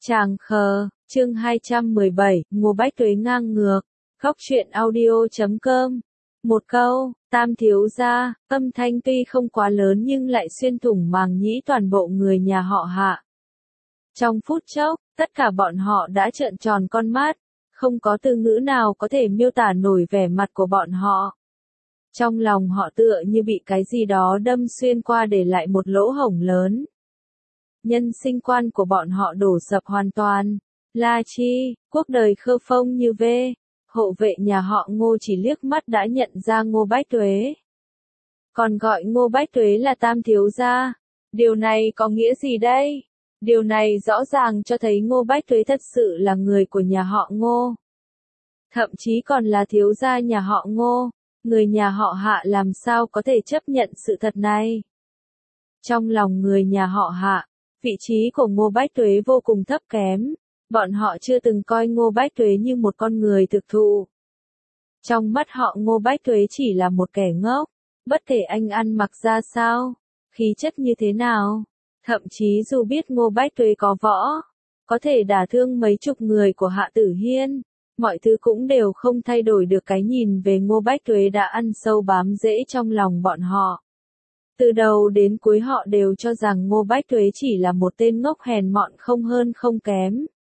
Tràng khờ, chương 217, Ngô Bách Tuế ngang ngược, Góc truyện audio.com. Một câu, Tam thiếu gia, âm thanh tuy không quá lớn nhưng lại xuyên thủng màng nhĩ toàn bộ người nhà họ Hạ. Trong phút chốc, tất cả bọn họ đã trợn tròn con mắt, không có từ ngữ nào có thể miêu tả nổi vẻ mặt của bọn họ. Trong lòng họ tựa như bị cái gì đó đâm xuyên qua để lại một lỗ hổng lớn. Nhân sinh quan của bọn họ đổ sập hoàn toàn. La Chi, quốc đời khơ phong như vê, hộ vệ nhà họ Ngô chỉ liếc mắt đã nhận ra Ngô Bách Tuế. Còn gọi Ngô Bách Tuế là Tam thiếu gia. Điều này có nghĩa gì đây? Điều này rõ ràng cho thấy Ngô Bách Tuế thật sự là người của nhà họ Ngô. Thậm chí còn là thiếu gia nhà họ Ngô. Người nhà họ Hạ làm sao có thể chấp nhận sự thật này? Trong lòng người nhà họ Hạ, vị trí của Ngô Bách Tuế vô cùng thấp kém. Bọn họ chưa từng coi Ngô Bách Tuế như một con người thực thụ. Trong mắt họ Ngô Bách Tuế chỉ là một kẻ ngốc, bất kể anh ăn mặc ra sao, khí chất như thế nào. Thậm chí dù biết Ngô Bách Tuế có võ, có thể đả thương mấy chục người của Hạ Tử Hiên, mọi thứ cũng đều không thay đổi được cái nhìn về Ngô Bách Tuế đã ăn sâu bám rễ trong lòng bọn họ. Từ đầu đến cuối họ đều cho rằng Ngô Bách Tuế chỉ là một tên ngốc hèn mọn không hơn không kém.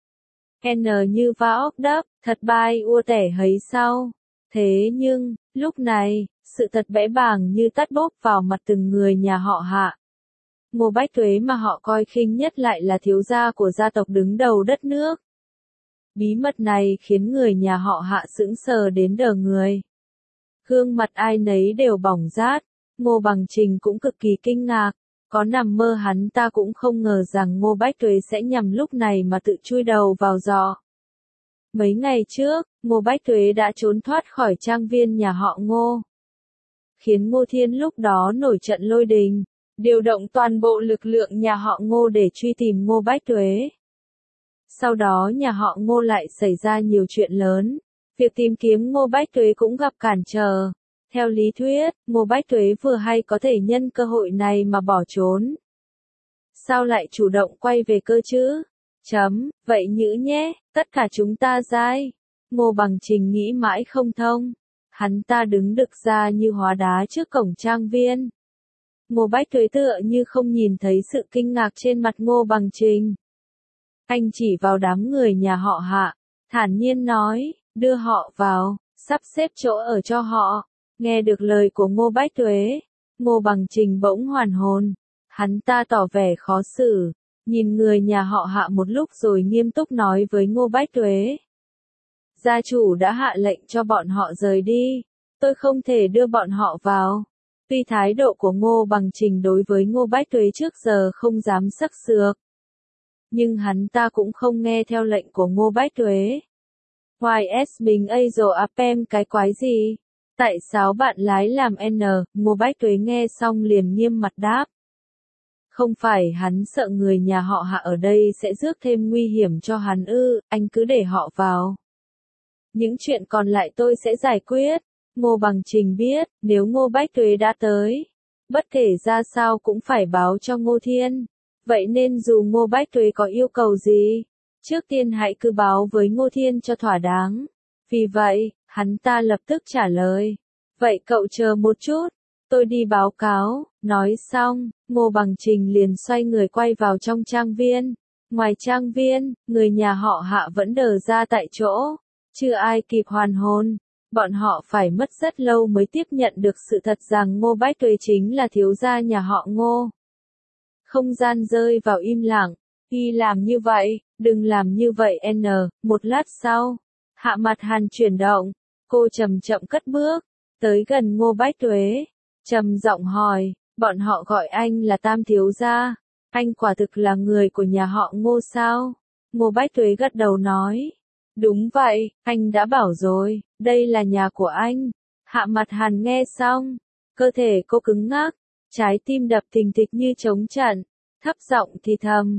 N như va ốc đắp, thật bai ua tẻ hấy sau. Thế nhưng, lúc này, sự thật bẽ bàng như tát bốp vào mặt từng người nhà họ Hạ. Ngô Bách Tuế mà họ coi khinh nhất lại là thiếu gia của gia tộc đứng đầu đất nước. Bí mật này khiến người nhà họ Hạ sững sờ đến đờ người. Gương mặt ai nấy đều bỏng rát, Ngô Bằng Trình cũng cực kỳ kinh ngạc. Có nằm mơ hắn ta cũng không ngờ rằng Ngô Bách Tuế sẽ nhằm lúc này mà tự chui đầu vào giò. Mấy ngày trước, Ngô Bách Tuế đã trốn thoát khỏi trang viên nhà họ Ngô. Khiến Ngô Thiên lúc đó nổi trận lôi đình, điều động toàn bộ lực lượng nhà họ Ngô để truy tìm Ngô Bách Tuế. Sau đó nhà họ Ngô lại xảy ra nhiều chuyện lớn, việc tìm kiếm Ngô Bách Tuế cũng gặp cản trở. Theo lý thuyết, Ngô Bách Tuế vừa hay có thể nhân cơ hội này mà bỏ trốn. Sao lại chủ động quay về cơ chứ? Vậy nhữ nhé, tất cả chúng ta dai. Ngô Bằng Trình nghĩ mãi không thông. Hắn ta đứng đực ra như hóa đá trước cổng trang viên. Ngô Bách Tuế tựa như không nhìn thấy sự kinh ngạc trên mặt Ngô Bằng Trình. Anh chỉ vào đám người nhà họ Hạ, thản nhiên nói, đưa họ vào, sắp xếp chỗ ở cho họ. Nghe được lời của Ngô Bách Tuế, Ngô Bằng Trình bỗng hoàn hồn. Hắn ta tỏ vẻ khó xử, nhìn người nhà họ Hạ một lúc rồi nghiêm túc nói với Ngô Bách Tuế. Gia chủ đã hạ lệnh cho bọn họ rời đi, tôi không thể đưa bọn họ vào. Tuy thái độ của Ngô Bằng Trình đối với Ngô Bách Tuế trước giờ không dám sắc sược, nhưng hắn ta cũng không nghe theo lệnh của Ngô Bách Tuế. YS mình Azo Apem cái quái gì? Tại sao bạn lái làm N? Ngô Bách Tuế nghe xong liền nghiêm mặt đáp. Không phải hắn sợ người nhà họ Hạ ở đây sẽ rước thêm nguy hiểm cho hắn ư, anh cứ để họ vào. Những chuyện còn lại tôi sẽ giải quyết. Ngô Bằng Trình biết, nếu Ngô Bách Tuế đã tới, bất kể ra sao cũng phải báo cho Ngô Thiên. Vậy nên dù Ngô Bách Tuế có yêu cầu gì, trước tiên hãy cứ báo với Ngô Thiên cho thỏa đáng. Vì vậy, hắn ta lập tức trả lời. Vậy cậu chờ một chút, tôi đi báo cáo. Nói xong, Ngô Bằng Trình liền xoay người quay vào trong trang viên. Ngoài trang viên, người nhà họ Hạ vẫn đờ ra tại chỗ. Chưa ai kịp hoàn hồn. Bọn họ phải mất rất lâu mới tiếp nhận được sự thật rằng Ngô Bách Tuế chính là thiếu gia nhà họ Ngô. Không gian rơi vào im lặng. Y làm như vậy, đừng làm như vậy N. Một lát sau, Hạ Mặt Hàn chuyển động. Cô chậm chậm cất bước, tới gần Ngô Bách Tuế, trầm giọng hỏi, bọn họ gọi anh là Tam thiếu gia, anh quả thực là người của nhà họ Ngô sao? Ngô Bách Tuế gật đầu nói, đúng vậy, anh đã bảo rồi, đây là nhà của anh. Hạ Mặt Hàn nghe xong, cơ thể cô cứng ngắc, trái tim đập thình thịch như trống trận, thấp giọng thì thầm,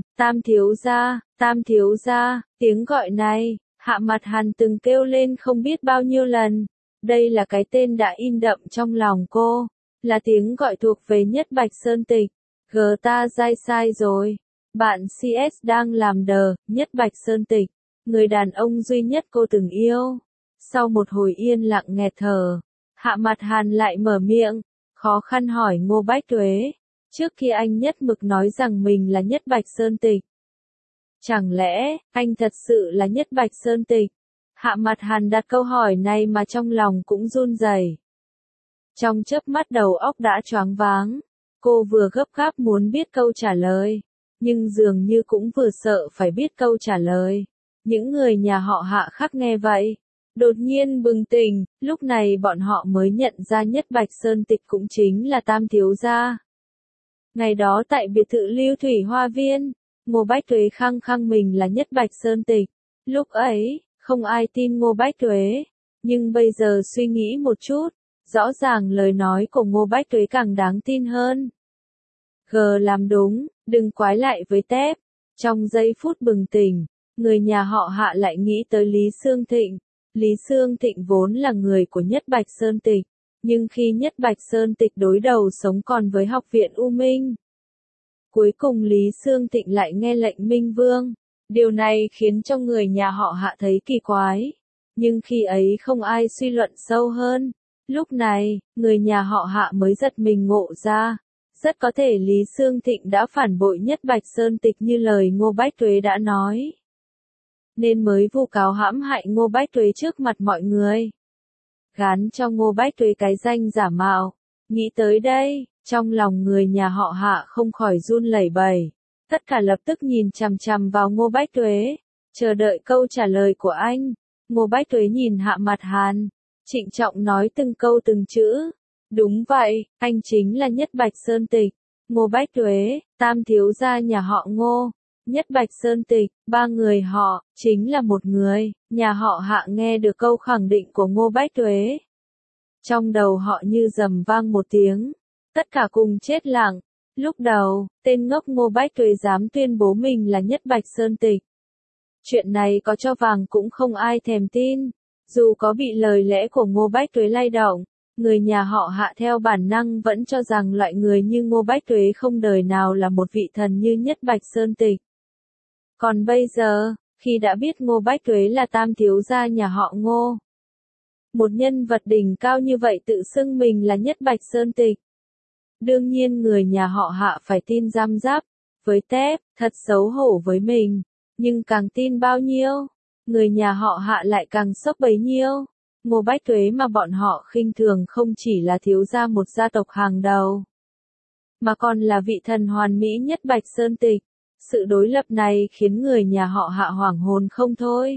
Tam thiếu gia, tiếng gọi này. Hạ Mặt Hàn từng kêu lên không biết bao nhiêu lần. Đây là cái tên đã in đậm trong lòng cô. Là tiếng gọi thuộc về Nhất Bạch Sơn Tịch. Ta dai sai rồi. Bạn CS đang làm đờ, Nhất Bạch Sơn Tịch, người đàn ông duy nhất cô từng yêu. Sau một hồi yên lặng nghẹt thở, Hạ Mặt Hàn lại mở miệng, khó khăn hỏi Ngô Bách Tuế. Trước khi anh nhất mực nói rằng mình là Nhất Bạch Sơn Tịch. Chẳng lẽ, anh thật sự là Nhất Bạch Sơn Tịch? Hạ Mặt Hàn đặt câu hỏi này mà trong lòng cũng run rẩy. Trong chớp mắt đầu óc đã choáng váng, cô vừa gấp gáp muốn biết câu trả lời, nhưng dường như cũng vừa sợ phải biết câu trả lời. Những người nhà họ Hạ khác nghe vậy, đột nhiên bừng tỉnh, lúc này bọn họ mới nhận ra Nhất Bạch Sơn Tịch cũng chính là Tam thiếu gia. Ngày đó tại biệt thự Lưu Thủy Hoa Viên, Ngô Bách Tuế khăng khăng mình là Nhất Bạch Sơn Tịch. Lúc ấy, không ai tin Ngô Bách Tuế, nhưng bây giờ suy nghĩ một chút, rõ ràng lời nói của Ngô Bách Tuế càng đáng tin hơn. G làm đúng, đừng quái lại với tép. Trong giây phút bừng tỉnh, người nhà họ Hạ lại nghĩ tới Lý Xương Thịnh. Lý Xương Thịnh vốn là người của Nhất Bạch Sơn Tịch, nhưng khi Nhất Bạch Sơn Tịch đối đầu sống còn với học viện U Minh, cuối cùng Lý Xương Thịnh lại nghe lệnh Minh Vương. Điều này khiến cho người nhà họ Hạ thấy kỳ quái. Nhưng khi ấy không ai suy luận sâu hơn. Lúc này, người nhà họ Hạ mới giật mình ngộ ra. Rất có thể Lý Xương Thịnh đã phản bội Nhất Bạch Sơn Tịch như lời Ngô Bách Tuế đã nói. Nên mới vu cáo hãm hại Ngô Bách Tuế trước mặt mọi người. Gán cho Ngô Bách Tuế cái danh giả mạo. Nghĩ tới đây, trong lòng người nhà họ Hạ không khỏi run lẩy bẩy. Tất cả lập tức nhìn chằm chằm vào Ngô Bách Tuế, chờ đợi câu trả lời của anh. Ngô Bách Tuế nhìn Hạ Mặt Hàn, trịnh trọng nói từng câu từng chữ. Đúng vậy, anh chính là Nhất Bạch Sơn Tịch. Ngô Bách Tuế, Tam thiếu gia nhà họ Ngô. Nhất Bạch Sơn Tịch, ba người họ, chính là một người. Nhà họ Hạ nghe được câu khẳng định của Ngô Bách Tuế. Trong đầu họ như rầm vang một tiếng. Tất cả cùng chết lặng. Lúc đầu, tên ngốc Ngô Bách Tuế dám tuyên bố mình là Nhất Bạch Sơn Tịch. Chuyện này có cho vàng cũng không ai thèm tin. Dù có bị lời lẽ của Ngô Bách Tuế lay động, người nhà họ Hạ theo bản năng vẫn cho rằng loại người như Ngô Bách Tuế không đời nào là một vị thần như Nhất Bạch Sơn Tịch. Còn bây giờ, khi đã biết Ngô Bách Tuế là Tam thiếu gia nhà họ Ngô, một nhân vật đỉnh cao như vậy tự xưng mình là Nhất Bạch Sơn Tịch, đương nhiên người nhà họ Hạ phải tin răm rắp. Với tép, thật xấu hổ với mình, nhưng càng tin bao nhiêu, người nhà họ Hạ lại càng sốc bấy nhiêu. Ngô Bách Tuế mà bọn họ khinh thường không chỉ là thiếu gia một gia tộc hàng đầu, mà còn là vị thần hoàn mỹ Nhất Bạch Sơn Tịch. Sự đối lập này khiến người nhà họ Hạ hoảng hồn không thôi.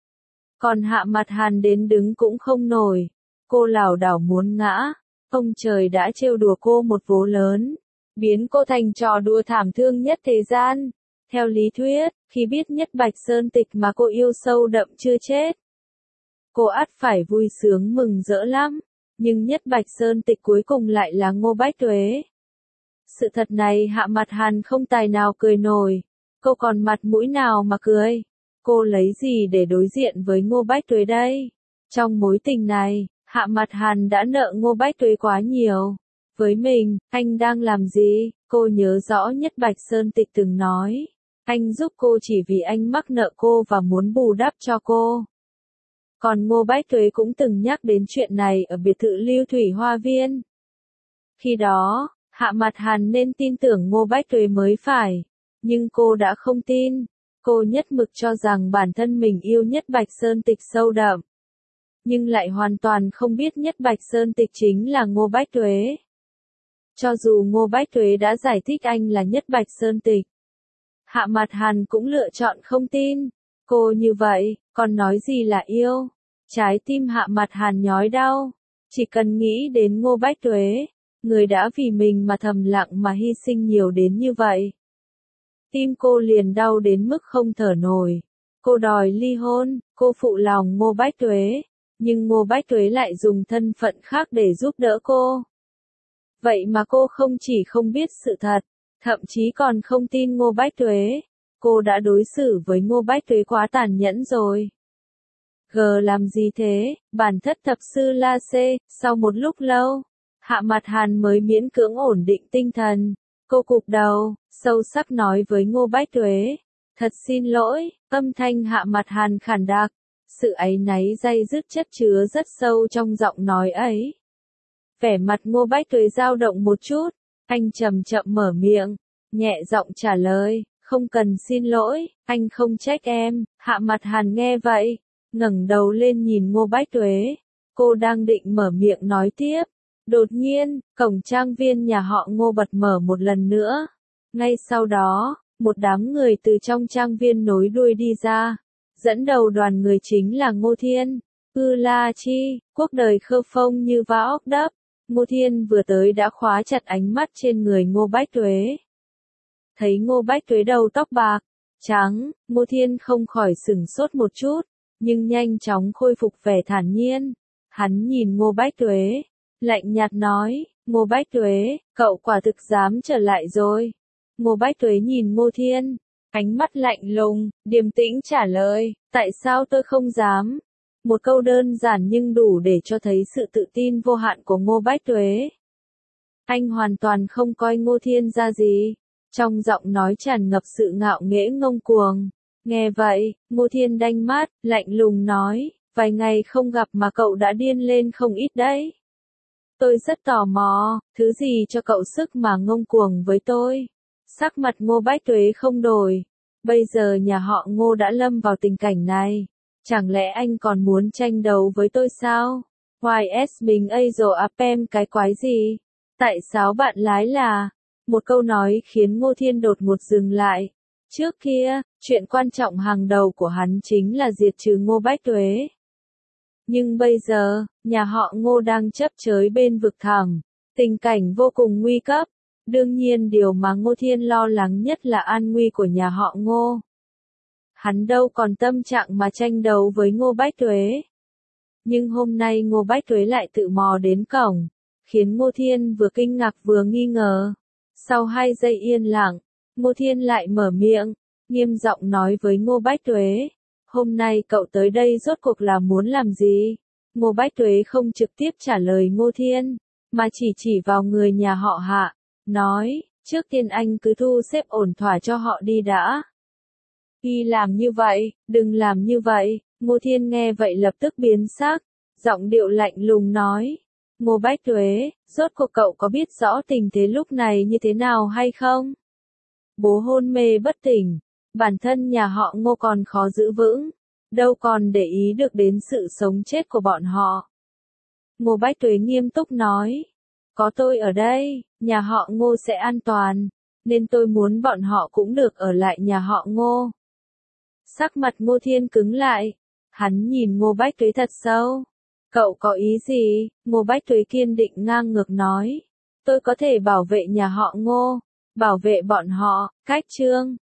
Còn Hạ Mặt Hàn đến đứng cũng không nổi, cô lảo đảo muốn ngã. Ông trời đã trêu đùa cô một vố lớn, biến cô thành trò đùa thảm thương nhất thế gian. Theo lý thuyết, khi biết Nhất Bạch Sơn Tịch mà cô yêu sâu đậm chưa chết, cô ắt phải vui sướng mừng rỡ lắm. Nhưng Nhất Bạch Sơn Tịch cuối cùng lại là Ngô Bách Tuế. Sự thật này Hạ Mặt Hàn không tài nào cười nổi. Cô còn mặt mũi nào mà cười? Cô lấy gì để đối diện với Ngô Bách Tuế đây? Trong mối tình này, Hạ Mặt Hàn đã nợ Ngô Bách Tuế quá nhiều. Với mình, anh đang làm gì? Cô nhớ rõ Nhất Bạch Sơn Tịch từng nói. Anh giúp cô chỉ vì anh mắc nợ cô và muốn bù đắp cho cô. Còn Ngô Bách Tuế cũng từng nhắc đến chuyện này ở biệt thự Lưu Thủy Hoa Viên. Khi đó, Hạ Mặt Hàn nên tin tưởng Ngô Bách Tuế mới phải. Nhưng cô đã không tin. Cô nhất mực cho rằng bản thân mình yêu Nhất Bạch Sơn Tịch sâu đậm. Nhưng lại hoàn toàn không biết Nhất Bạch Sơn Tịch chính là Ngô Bách Tuế. Cho dù Ngô Bách Tuế đã giải thích anh là Nhất Bạch Sơn Tịch, Hạ Mặt Hàn cũng lựa chọn không tin. Cô như vậy, còn nói gì là yêu? Trái tim Hạ Mặt Hàn nhói đau. Chỉ cần nghĩ đến Ngô Bách Tuế, người đã vì mình mà thầm lặng mà hy sinh nhiều đến như vậy. Tim cô liền đau đến mức không thở nổi. Cô đòi ly hôn, cô phụ lòng Ngô Bách Tuế, nhưng Ngô Bách Tuế lại dùng thân phận khác để giúp đỡ cô. Vậy mà cô không chỉ không biết sự thật, thậm chí còn không tin Ngô Bách Tuế. Cô đã đối xử với Ngô Bách Tuế quá tàn nhẫn rồi. G làm gì thế? Bản thất thập sư La C. Sau một lúc lâu, Hạ Mặt Hàn mới miễn cưỡng ổn định tinh thần. Cô cụp đầu, sâu sắc nói với Ngô Bách Tuế. Thật xin lỗi, âm thanh Hạ Mặt Hàn khàn đặc. Sự áy náy day dứt chất chứa rất sâu trong giọng nói ấy. Vẻ mặt Ngô Bách Tuế dao động một chút, anh chậm chậm mở miệng, nhẹ giọng trả lời, không cần xin lỗi, anh không trách em. Hạ Mặt Hàn nghe vậy, ngẩng đầu lên nhìn Ngô Bách Tuế. Cô đang định mở miệng nói tiếp. Đột nhiên, cổng trang viên nhà họ Ngô bật mở một lần nữa. Ngay sau đó, một đám người từ trong trang viên nối đuôi đi ra. Dẫn đầu đoàn người chính là Ngô Thiên, La Chi, cuộc đời khơ phông như vá ốc đắp. Ngô Thiên vừa tới đã khóa chặt ánh mắt trên người Ngô Bách Tuế. Thấy Ngô Bách Tuế đầu tóc bạc, trắng, Ngô Thiên không khỏi sửng sốt một chút, nhưng nhanh chóng khôi phục vẻ thản nhiên. Hắn nhìn Ngô Bách Tuế, lạnh nhạt nói, Ngô Bách Tuế, cậu quả thực dám trở lại rồi. Ngô Bách Tuế nhìn Ngô Thiên, ánh mắt lạnh lùng, điềm tĩnh trả lời, tại sao tôi không dám? Một câu đơn giản nhưng đủ để cho thấy sự tự tin vô hạn của Ngô Bách Tuế. Anh hoàn toàn không coi Ngô Thiên ra gì. Trong giọng nói tràn ngập sự ngạo nghễ ngông cuồng. Nghe vậy, Ngô Thiên đanh mắt, lạnh lùng nói, vài ngày không gặp mà cậu đã điên lên không ít đấy. Tôi rất tò mò, thứ gì cho cậu sức mà ngông cuồng với tôi? Sắc mặt Ngô Bách Tuế không đổi. Bây giờ nhà họ Ngô đã lâm vào tình cảnh này. Chẳng lẽ anh còn muốn tranh đấu với tôi sao? YS mình Azo Apem cái quái gì? Tại sao bạn lái là? Một câu nói khiến Ngô Thiên đột ngột dừng lại. Trước kia, chuyện quan trọng hàng đầu của hắn chính là diệt trừ Ngô Bách Tuế. Nhưng bây giờ, nhà họ Ngô đang chấp chới bên vực thẳm. Tình cảnh vô cùng nguy cấp. Đương nhiên điều mà Ngô Thiên lo lắng nhất là an nguy của nhà họ Ngô. Hắn đâu còn tâm trạng mà tranh đấu với Ngô Bách Tuế. Nhưng hôm nay Ngô Bách Tuế lại tự mò đến cổng, khiến Ngô Thiên vừa kinh ngạc vừa nghi ngờ. Sau 2 giây yên lặng, Ngô Thiên lại mở miệng, nghiêm giọng nói với Ngô Bách Tuế. Hôm nay cậu tới đây rốt cuộc là muốn làm gì? Ngô Bách Tuế không trực tiếp trả lời Ngô Thiên, mà chỉ vào người nhà họ Hạ, nói, trước tiên anh cứ thu xếp ổn thỏa cho họ đi đã. Khi làm như vậy, đừng làm như vậy. Ngô Thiên nghe vậy lập tức biến sắc, giọng điệu lạnh lùng nói. Ngô Bách Tuế, rốt cuộc cậu có biết rõ tình thế lúc này như thế nào hay không? Bố hôn mê bất tỉnh, bản thân nhà họ Ngô còn khó giữ vững, đâu còn để ý được đến sự sống chết của bọn họ. Ngô Bách Tuế nghiêm túc nói, có tôi ở đây, nhà họ Ngô sẽ an toàn, nên tôi muốn bọn họ cũng được ở lại nhà họ Ngô. Sắc mặt Ngô Thiên cứng lại, hắn nhìn Ngô Bách Tuế thật sâu. Cậu có ý gì? Ngô Bách Tuế kiên định ngang ngược nói. Tôi có thể bảo vệ nhà họ Ngô, bảo vệ bọn họ, cách chương.